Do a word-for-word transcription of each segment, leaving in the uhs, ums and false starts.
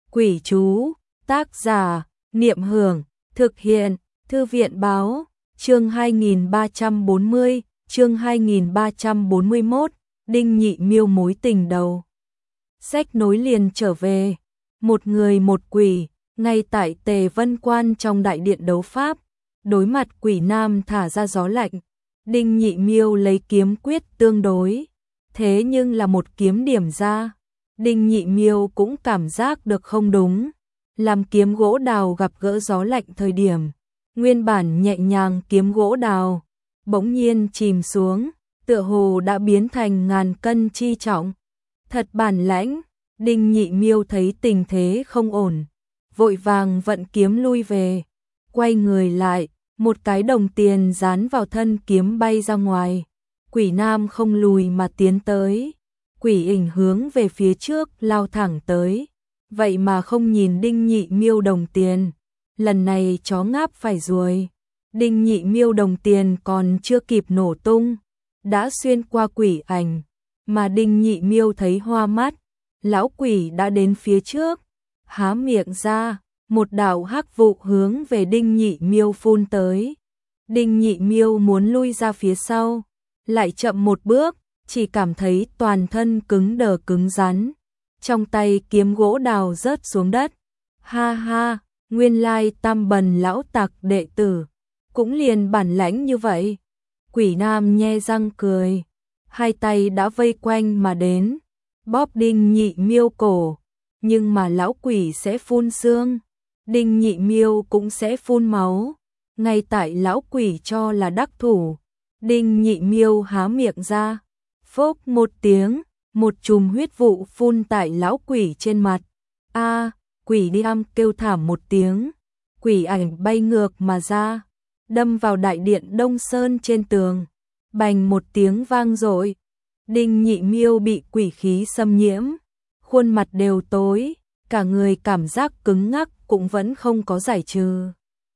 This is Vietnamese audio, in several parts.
Quỷ chú, tác giả, Niệm Hưởng, thực hiện, Thư viện báo, chương hai nghìn ba trăm bốn mươi, chương hai nghìn ba trăm bốn mươi mốt, Đinh Nhị Miêu mối tình đầu. Sách nối liền trở về, một người một quỷ, ngay tại Tề Vân Quan trong đại điện đấu pháp, đối mặt quỷ nam thả ra gió lạnh, Đinh Nhị Miêu lấy kiếm quyết tương đối, thế nhưng là một kiếm điểm ra. Đinh Nhị Miêu cũng cảm giác được không đúng, làm kiếm gỗ đào gặp gỡ gió lạnh thời điểm, nguyên bản nhẹ nhàng kiếm gỗ đào, bỗng nhiên chìm xuống, tựa hồ đã biến thành ngàn cân chi trọng. Thật bản lãnh, Đinh Nhị Miêu thấy tình thế không ổn, vội vàng vận kiếm lui về, quay người lại, một cái đồng tiền dán vào thân kiếm bay ra ngoài, quỷ nam không lùi mà tiến tới. Quỷ ảnh hướng về phía trước lao thẳng tới, vậy mà không nhìn Đinh Nhị Miêu đồng tiền, lần này chó ngáp phải ruồi. Đinh Nhị Miêu đồng tiền còn chưa kịp nổ tung, đã xuyên qua quỷ ảnh, mà Đinh Nhị Miêu thấy hoa mắt, lão quỷ đã đến phía trước, há miệng ra, một đạo hắc vụ hướng về Đinh Nhị Miêu phun tới. Đinh Nhị Miêu muốn lui ra phía sau, lại chậm một bước, chỉ cảm thấy toàn thân cứng đờ cứng rắn, trong tay kiếm gỗ đào rớt xuống đất. Ha ha, nguyên lai Tam Bần lão tặc đệ tử, cũng liền bản lãnh như vậy. Quỷ nam nhe răng cười, hai tay đã vây quanh mà đến, bóp Đinh Nhị Miêu cổ, nhưng mà lão quỷ sẽ phun xương, Đinh Nhị Miêu cũng sẽ phun máu, ngay tại lão quỷ cho là đắc thủ, Đinh Nhị Miêu há miệng ra. Phốc một tiếng, một chùm huyết vụ phun tại lão quỷ trên mặt. A, à, quỷ đi âm kêu thảm một tiếng, quỷ ảnh bay ngược mà ra, đâm vào đại điện Đông Sơn trên tường, bành một tiếng vang dội. Đinh Nhị Miêu bị quỷ khí xâm nhiễm, khuôn mặt đều tối, cả người cảm giác cứng ngắc cũng vẫn không có giải trừ.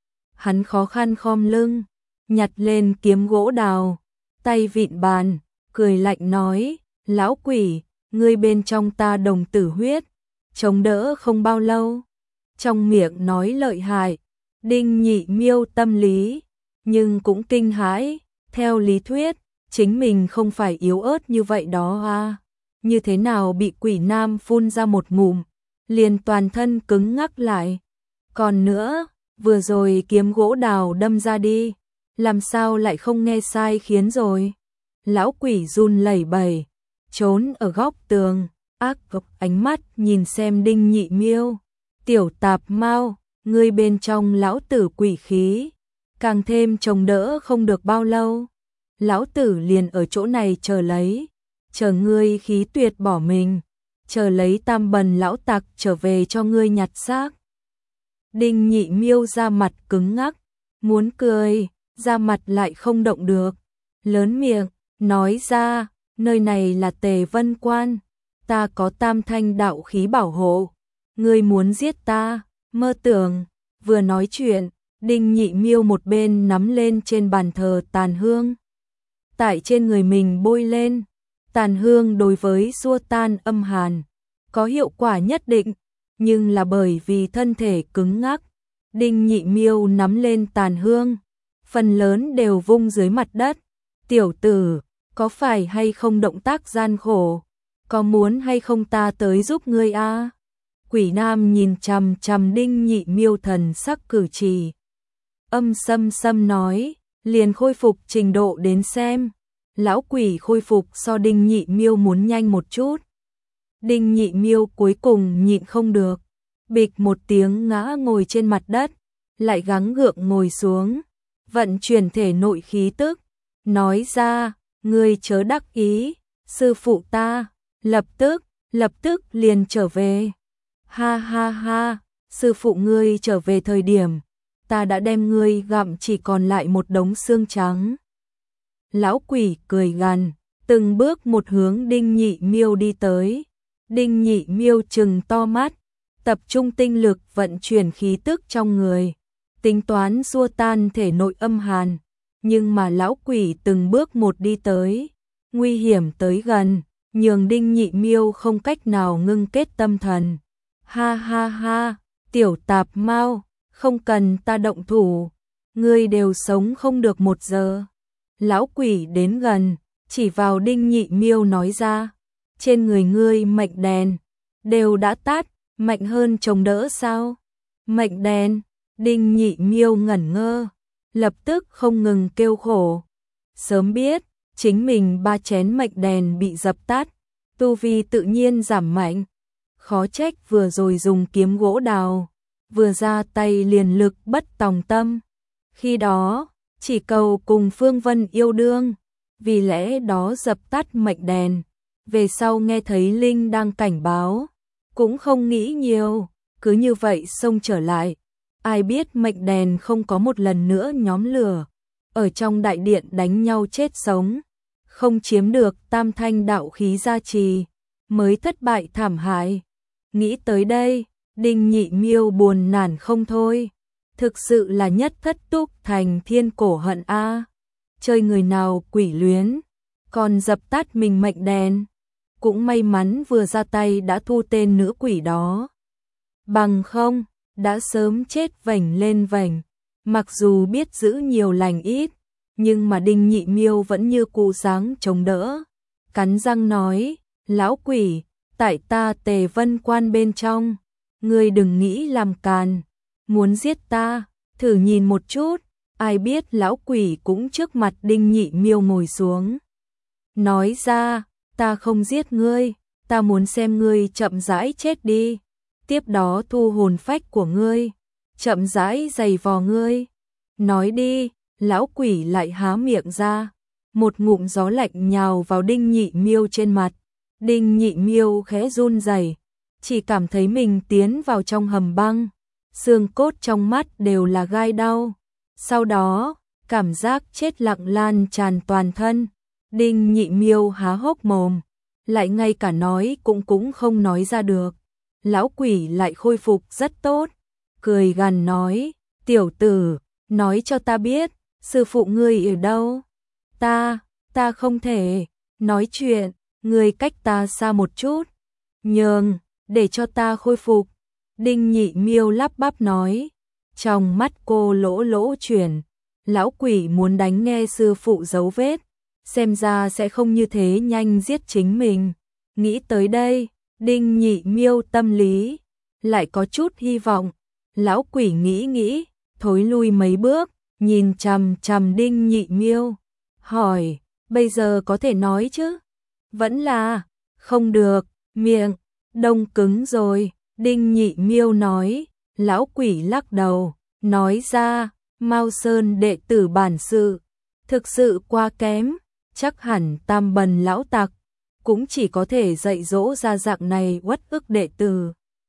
Hắn khó khăn khom lưng, nhặt lên kiếm gỗ đào, tay vịn bàn, cười lạnh nói, lão quỷ, ngươi bên trong ta đồng tử huyết, chống đỡ không bao lâu. Trong miệng nói lợi hại, Đinh Nhị Miêu tâm lý, nhưng cũng kinh hãi, theo lý thuyết, chính mình không phải yếu ớt như vậy đó à, như thế nào bị quỷ nam phun ra một ngụm, liền toàn thân cứng ngắc lại. Còn nữa, vừa rồi kiếm gỗ đào đâm ra đi, làm sao lại không nghe sai khiến rồi. Lão quỷ run lẩy bẩy, trốn ở góc tường, ác gộc ánh mắt nhìn xem Đinh Nhị Miêu. Tiểu tạp mau, ngươi bên trong lão tử quỷ khí, càng thêm chống đỡ không được bao lâu. Lão tử liền ở chỗ này chờ lấy, chờ ngươi khí tuyệt bỏ mình, chờ lấy Tam Bần lão tặc trở về cho ngươi nhặt xác. Đinh Nhị Miêu ra mặt cứng ngắc, muốn cười, ra mặt lại không động được, lớn miệng nói ra, nơi này là Tề Vân Quan, ta có tam thanh đạo khí bảo hộ, ngươi muốn giết ta, mơ tưởng. Vừa nói chuyện, Đinh Nhị Miêu một bên nắm lên trên bàn thờ tàn hương, tại trên người mình bôi lên. Tàn hương đối với xua tan âm hàn có hiệu quả nhất định, nhưng là bởi vì thân thể cứng ngắc, Đinh Nhị Miêu nắm lên tàn hương, phần lớn đều vung dưới mặt đất. Tiểu tử, có phải hay không động tác gian khổ, có muốn hay không ta tới giúp ngươi a? À? Quỷ nam nhìn chằm chằm Đinh Nhị Miêu thần sắc cử chỉ, âm sâm sâm nói, liền khôi phục trình độ đến xem. Lão quỷ khôi phục so Đinh Nhị Miêu muốn nhanh một chút. Đinh Nhị Miêu cuối cùng nhịn không được, bịch một tiếng ngã ngồi trên mặt đất, lại gắng gượng ngồi xuống, vận chuyển thể nội khí tức, nói ra, ngươi chớ đắc ý, sư phụ ta, lập tức, lập tức liền trở về. Ha ha ha, sư phụ ngươi trở về thời điểm, ta đã đem ngươi gặm chỉ còn lại một đống xương trắng. Lão quỷ cười gằn, từng bước một hướng Đinh Nhị Miêu đi tới. Đinh Nhị Miêu trừng to mắt, tập trung tinh lực vận chuyển khí tức trong người, tính toán xua tan thể nội âm hàn, nhưng mà lão quỷ từng bước một đi tới, nguy hiểm tới gần, nhường Đinh Nhị Miêu không cách nào ngưng kết tâm thần, Ha ha ha, tiểu tạp mau, không cần ta động thủ, ngươi đều sống không được một giờ. Lão quỷ đến gần, chỉ vào Đinh Nhị Miêu nói ra, trên người ngươi mệnh đèn đều đã tắt, mạnh hơn chống đỡ sao? Mệnh đèn? Đinh Nhị Miêu ngẩn ngơ, lập tức không ngừng kêu khổ. Sớm biết, chính mình ba chén mệnh đèn bị dập tắt, tu vi tự nhiên giảm mạnh. Khó trách vừa rồi dùng kiếm gỗ đào, vừa ra tay liền lực bất tòng tâm. Khi đó, chỉ cầu cùng Phương Vân yêu đương, vì lẽ đó dập tắt mệnh đèn. Về sau nghe thấy Linh đang cảnh báo, cũng không nghĩ nhiều, cứ như vậy xông trở lại. Ai biết mệnh đèn không có một lần nữa nhóm lửa, ở trong đại điện đánh nhau chết sống, không chiếm được tam thanh đạo khí gia trì, mới thất bại thảm hại. Nghĩ tới đây, Đinh Nhị Miêu buồn nản không thôi. Thực sự là nhất thất túc thành thiên cổ hận a. Chơi người nào quỷ luyến, còn dập tắt mình mệnh đèn. Cũng may mắn vừa ra tay đã thu tên nữ quỷ đó. Bằng không, đã sớm chết vành lên vành. Mặc dù biết giữ nhiều lành ít, nhưng mà Đinh Nhị Miêu vẫn như cụ dáng chống đỡ. Cắn răng nói, lão quỷ, tại ta Tề Vân Quan bên trong, ngươi đừng nghĩ làm càn, muốn giết ta, thử nhìn một chút. Ai biết lão quỷ cũng trước mặt Đinh Nhị Miêu ngồi xuống. Nói ra, ta không giết ngươi, ta muốn xem ngươi chậm rãi chết đi. Tiếp đó thu hồn phách của ngươi, chậm rãi giày vò ngươi. Nói đi, lão quỷ lại há miệng ra, một ngụm gió lạnh nhào vào Đinh Nhị Miêu trên mặt. Đinh Nhị Miêu khẽ run rẩy, chỉ cảm thấy mình tiến vào trong hầm băng, xương cốt trong mắt đều là gai đau. Sau đó, cảm giác chết lặng lan tràn toàn thân. Đinh Nhị Miêu há hốc mồm, lại ngay cả nói cũng cũng không nói ra được. Lão quỷ lại khôi phục rất tốt, cười gằn nói, tiểu tử, nói cho ta biết, sư phụ ngươi ở đâu? Ta, ta không thể nói chuyện, ngươi cách ta xa một chút, nhường, để cho ta khôi phục. Đinh Nhị Miêu lắp bắp nói, trong mắt cô lỗ lỗ chuyển, lão quỷ muốn đánh nghe sư phụ dấu vết, xem ra sẽ không như thế nhanh giết chính mình. Nghĩ tới đây, Đinh Nhị Miêu tâm lý lại có chút hy vọng. Lão quỷ nghĩ nghĩ, thối lui mấy bước, nhìn chằm chằm Đinh Nhị Miêu, hỏi, bây giờ có thể nói chứ? Vẫn là, không được, miệng đông cứng rồi. Đinh Nhị Miêu nói. Lão quỷ lắc đầu, nói ra, Mao Sơn đệ tử bản sự, thực sự quá kém, chắc hẳn tam bần lão tặc, cũng chỉ có thể dạy dỗ ra dạng này uất ức đệ tử.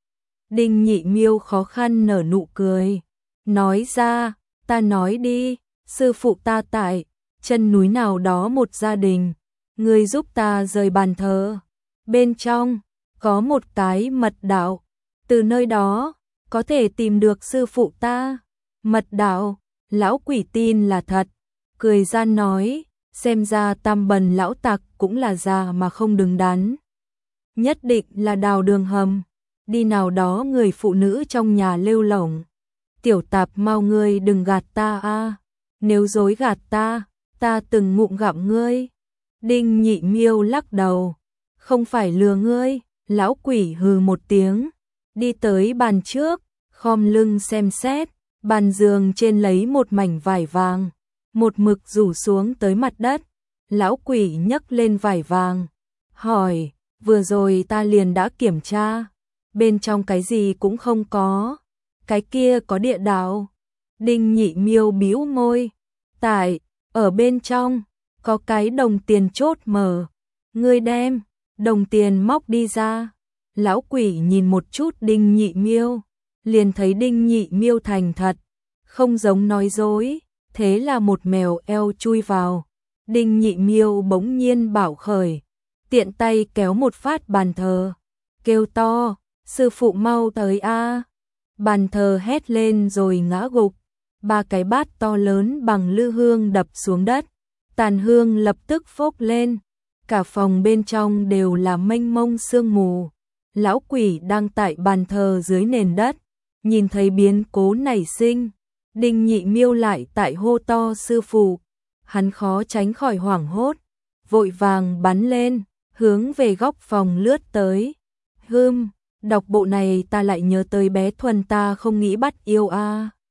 Đinh Nhị Miêu khó khăn nở nụ cười, nói ra, ta nói đi, sư phụ ta tại chân núi nào đó một gia đình, người giúp ta rời bàn thờ, bên trong có một cái mật đạo, từ nơi đó có thể tìm được sư phụ ta. Mật đạo? Lão quỷ tin là thật, cười gian nói, xem ra tam bần lão tặc cũng là già mà không đứng đắn. Nhất định là đào đường hầm, đi nào đó người phụ nữ trong nhà lêu lổng. Tiểu tạp mau ngươi đừng gạt ta a, nếu dối gạt ta, ta từng ngụm gặm ngươi. Đinh Nhị Miêu lắc đầu, không phải lừa ngươi. Lão quỷ hừ một tiếng, đi tới bàn trước, khom lưng xem xét, bàn giường trên lấy một mảnh vải vàng, một mực rủ xuống tới mặt đất. Lão quỷ nhấc lên vải vàng, hỏi, vừa rồi ta liền đã kiểm tra, bên trong cái gì cũng không có, cái kia có địa đạo. Đinh Nhị Miêu bĩu môi, tại, ở bên trong, có cái đồng tiền chốt mở, ngươi đem đồng tiền móc đi ra. Lão quỷ nhìn một chút Đinh Nhị Miêu, liền thấy Đinh Nhị Miêu thành thật, không giống nói dối, thế là một mèo eo chui vào. Đinh Nhị Miêu bỗng nhiên bảo khởi, tiện tay kéo một phát bàn thờ, kêu to, sư phụ mau tới a. Bàn thờ hét lên rồi ngã gục, ba cái bát to lớn bằng lư hương đập xuống đất, tàn hương lập tức phốc lên, cả phòng bên trong đều là mênh mông sương mù. lão quỷ đang tại bàn thờ dưới nền đất, nhìn thấy biến cố nảy sinh, Đinh Nhị Miêu lại tại hô to sư phụ, hắn khó tránh khỏi hoảng hốt, vội vàng bắn lên, hướng về góc phòng lướt tới. Hừm, đọc bộ này ta lại nhớ tới bé Thuần ta không nghĩ bắt yêu a.